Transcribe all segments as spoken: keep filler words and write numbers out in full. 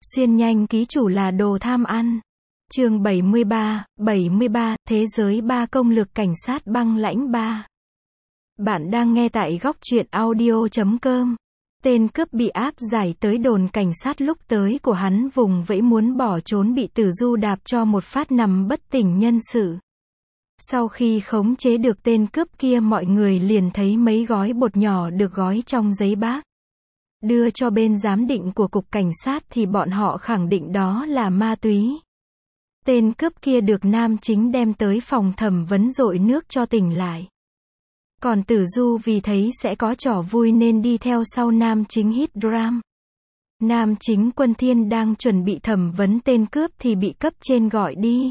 Xuyên nhanh ký chủ là đồ tham ăn. Chương bảy mươi ba, bảy mươi ba, Thế giới ba công lược cảnh sát băng lãnh ba. Bạn đang nghe tại góc truyện audio chấm com. Tên cướp bị áp giải tới đồn cảnh sát, lúc tới của hắn vùng vẫy muốn bỏ trốn bị Tử Du đạp cho một phát nằm bất tỉnh nhân sự. Sau khi khống chế được tên cướp kia, mọi người liền thấy mấy gói bột nhỏ được gói trong giấy bác. Đưa cho bên giám định của cục cảnh sát thì bọn họ khẳng định đó là ma túy. Tên cướp kia được nam chính đem tới phòng thẩm vấn dội nước cho tỉnh lại. Còn Tử Du vì thấy sẽ có trò vui nên đi theo sau nam chính hít dram. Nam chính Quân Thiên đang chuẩn bị thẩm vấn tên cướp thì bị cấp trên gọi đi.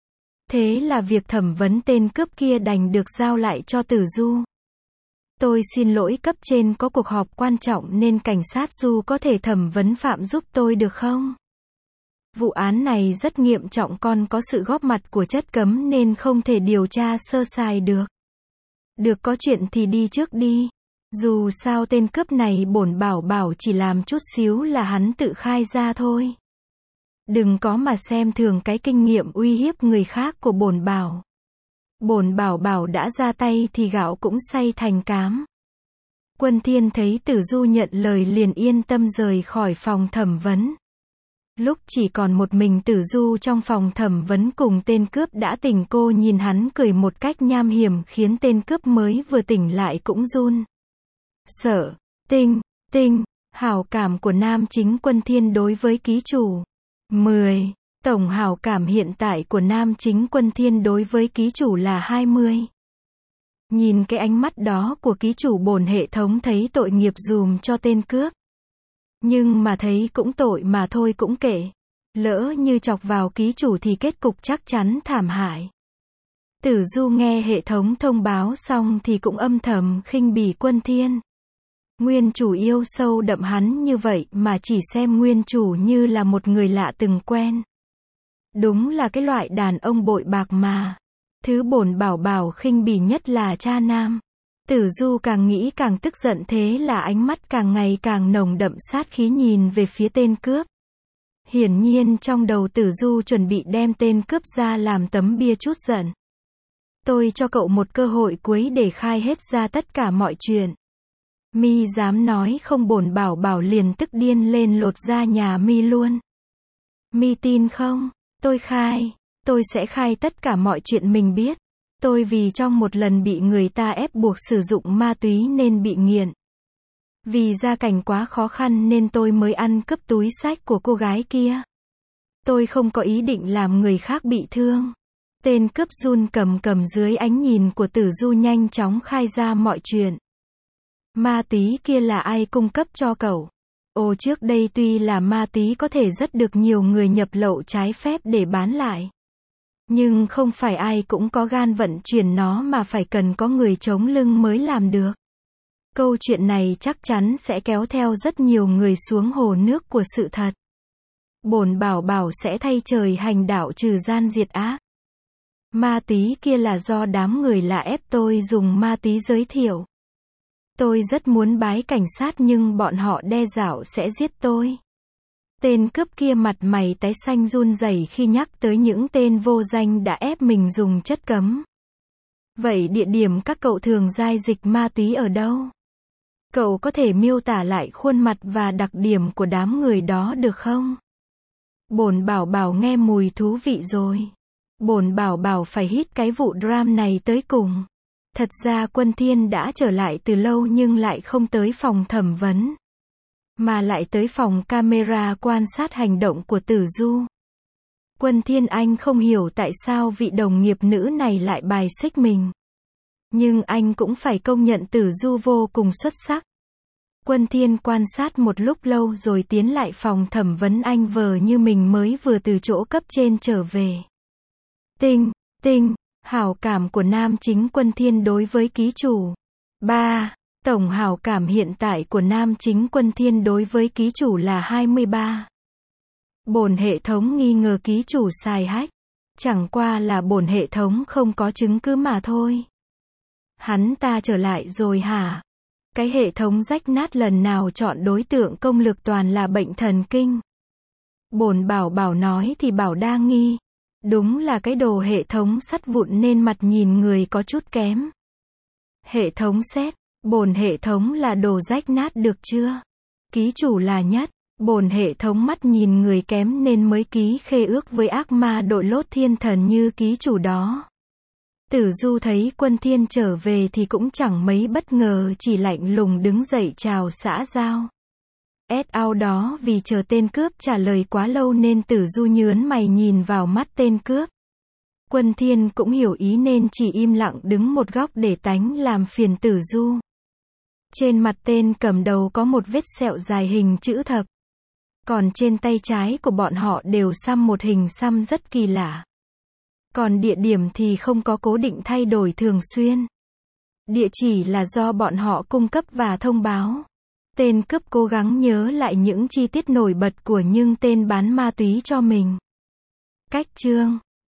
Thế là việc thẩm vấn tên cướp kia đành được giao lại cho Tử Du. Tôi xin lỗi cấp trên, có cuộc họp quan trọng nên cảnh sát Du có thể thẩm vấn Phạm giúp tôi được không? Vụ án này rất nghiêm trọng, còn có sự góp mặt của chất cấm nên không thể điều tra sơ sài được. Được, có chuyện thì đi trước đi. Dù sao tên cướp này bổn bảo bảo chỉ làm chút xíu là hắn tự khai ra thôi. Đừng có mà xem thường cái kinh nghiệm uy hiếp người khác của bổn bảo. Bổn bảo bảo đã ra tay thì gạo cũng xay thành cám. Quân Thiên thấy Tử Du nhận lời liền yên tâm rời khỏi phòng thẩm vấn. Lúc chỉ còn một mình Tử Du trong phòng thẩm vấn cùng tên cướp đã tỉnh, cô nhìn hắn cười một cách nham hiểm khiến tên cướp mới vừa tỉnh lại cũng run sợ. Tinh, tinh, hảo cảm của nam chính Quân Thiên đối với ký chủ. mười. Tổng hảo cảm hiện tại của nam chính Quân Thiên đối với ký chủ là hai mươi. Nhìn cái ánh mắt đó của ký chủ, bổn hệ thống thấy tội nghiệp dùm cho tên cướp. Nhưng mà thấy cũng tội mà thôi cũng kệ. Lỡ như chọc vào ký chủ thì kết cục chắc chắn thảm hại. Tử Du nghe hệ thống thông báo xong thì cũng âm thầm khinh bỉ Quân Thiên. Nguyên chủ yêu sâu đậm hắn như vậy mà chỉ xem nguyên chủ như là một người lạ từng quen. Đúng là cái loại đàn ông bội bạc mà. Thứ bổn bảo bảo khinh bỉ nhất là cha nam. Tử Du càng nghĩ càng tức giận, thế là ánh mắt càng ngày càng nồng đậm sát khí nhìn về phía tên cướp. Hiển nhiên trong đầu Tử Du chuẩn bị đem tên cướp ra làm tấm bia trút giận. Tôi cho cậu một cơ hội cuối để khai hết ra tất cả mọi chuyện. Mi dám nói không, bổn bảo bảo liền tức điên lên lột da nhà Mi luôn. Mi tin không? Tôi khai. Tôi sẽ khai tất cả mọi chuyện mình biết. Tôi vì trong một lần bị người ta ép buộc sử dụng ma túy nên bị nghiện. Vì gia cảnh quá khó khăn nên tôi mới ăn cắp túi xách của cô gái kia. Tôi không có ý định làm người khác bị thương. Tên cướp run cầm cầm dưới ánh nhìn của Tử Du nhanh chóng khai ra mọi chuyện. Ma túy kia là ai cung cấp cho cậu? Ồ, trước đây tuy là ma túy có thể rất được nhiều người nhập lậu trái phép để bán lại. Nhưng không phải ai cũng có gan vận chuyển nó mà phải cần có người chống lưng mới làm được. Câu chuyện này chắc chắn sẽ kéo theo rất nhiều người xuống hồ nước của sự thật. Bổn bảo bảo sẽ thay trời hành đạo trừ gian diệt ác. Ma túy kia là do đám người lạ ép tôi dùng ma túy giới thiệu. Tôi rất muốn báo cảnh sát nhưng bọn họ đe dọa sẽ giết tôi. Tên cướp kia mặt mày tái xanh run rẩy khi nhắc tới những tên vô danh đã ép mình dùng chất cấm. Vậy địa điểm các cậu thường giao dịch ma túy ở đâu? Cậu có thể miêu tả lại khuôn mặt và đặc điểm của đám người đó được không? Bổn bảo bảo nghe mùi thú vị rồi. Bổn bảo bảo phải hít cái vụ dram này tới cùng. Thật ra Quân Thiên đã trở lại từ lâu nhưng lại không tới phòng thẩm vấn, mà lại tới phòng camera quan sát hành động của Tử Du. Quân Thiên anh không hiểu tại sao vị đồng nghiệp nữ này lại bài xích mình. Nhưng anh cũng phải công nhận Tử Du vô cùng xuất sắc. Quân Thiên quan sát một lúc lâu rồi tiến lại phòng thẩm vấn, anh vờ như mình mới vừa từ chỗ cấp trên trở về. Tinh, tinh, hảo cảm của nam chính Quân Thiên đối với ký chủ. ba. Tổng hảo cảm hiện tại của nam chính Quân Thiên đối với ký chủ là hai mươi ba. Bổn hệ thống nghi ngờ ký chủ xài hack. Chẳng qua là bổn hệ thống không có chứng cứ mà thôi. Hắn ta trở lại rồi hả? Cái hệ thống rách nát lần nào chọn đối tượng công lực toàn là bệnh thần kinh. Bổn bảo bảo nói thì bảo đa nghi. Đúng là cái đồ hệ thống sắt vụn nên mặt nhìn người có chút kém. Hệ thống xét. Bổn hệ thống là đồ rách nát được chưa? Ký chủ là nhất. Bổn hệ thống mắt nhìn người kém nên mới ký khê ước với ác ma đội lốt thiên thần như ký chủ đó. Tử Du thấy Quân Thiên trở về thì cũng chẳng mấy bất ngờ, chỉ lạnh lùng đứng dậy chào xã giao. S ao đó vì chờ tên cướp trả lời quá lâu nên Tử Du nhớn mày nhìn vào mắt tên cướp. Quân Thiên cũng hiểu ý nên chỉ im lặng đứng một góc để tánh làm phiền Tử Du. Trên mặt tên cầm đầu có một vết sẹo dài hình chữ thập. Còn trên tay trái của bọn họ đều xăm một hình xăm rất kỳ lạ. Còn địa điểm thì không có cố định thay đổi thường xuyên. Địa chỉ là do bọn họ cung cấp và thông báo. Tên cướp cố gắng nhớ lại những chi tiết nổi bật của những tên bán ma túy cho mình. Cách chương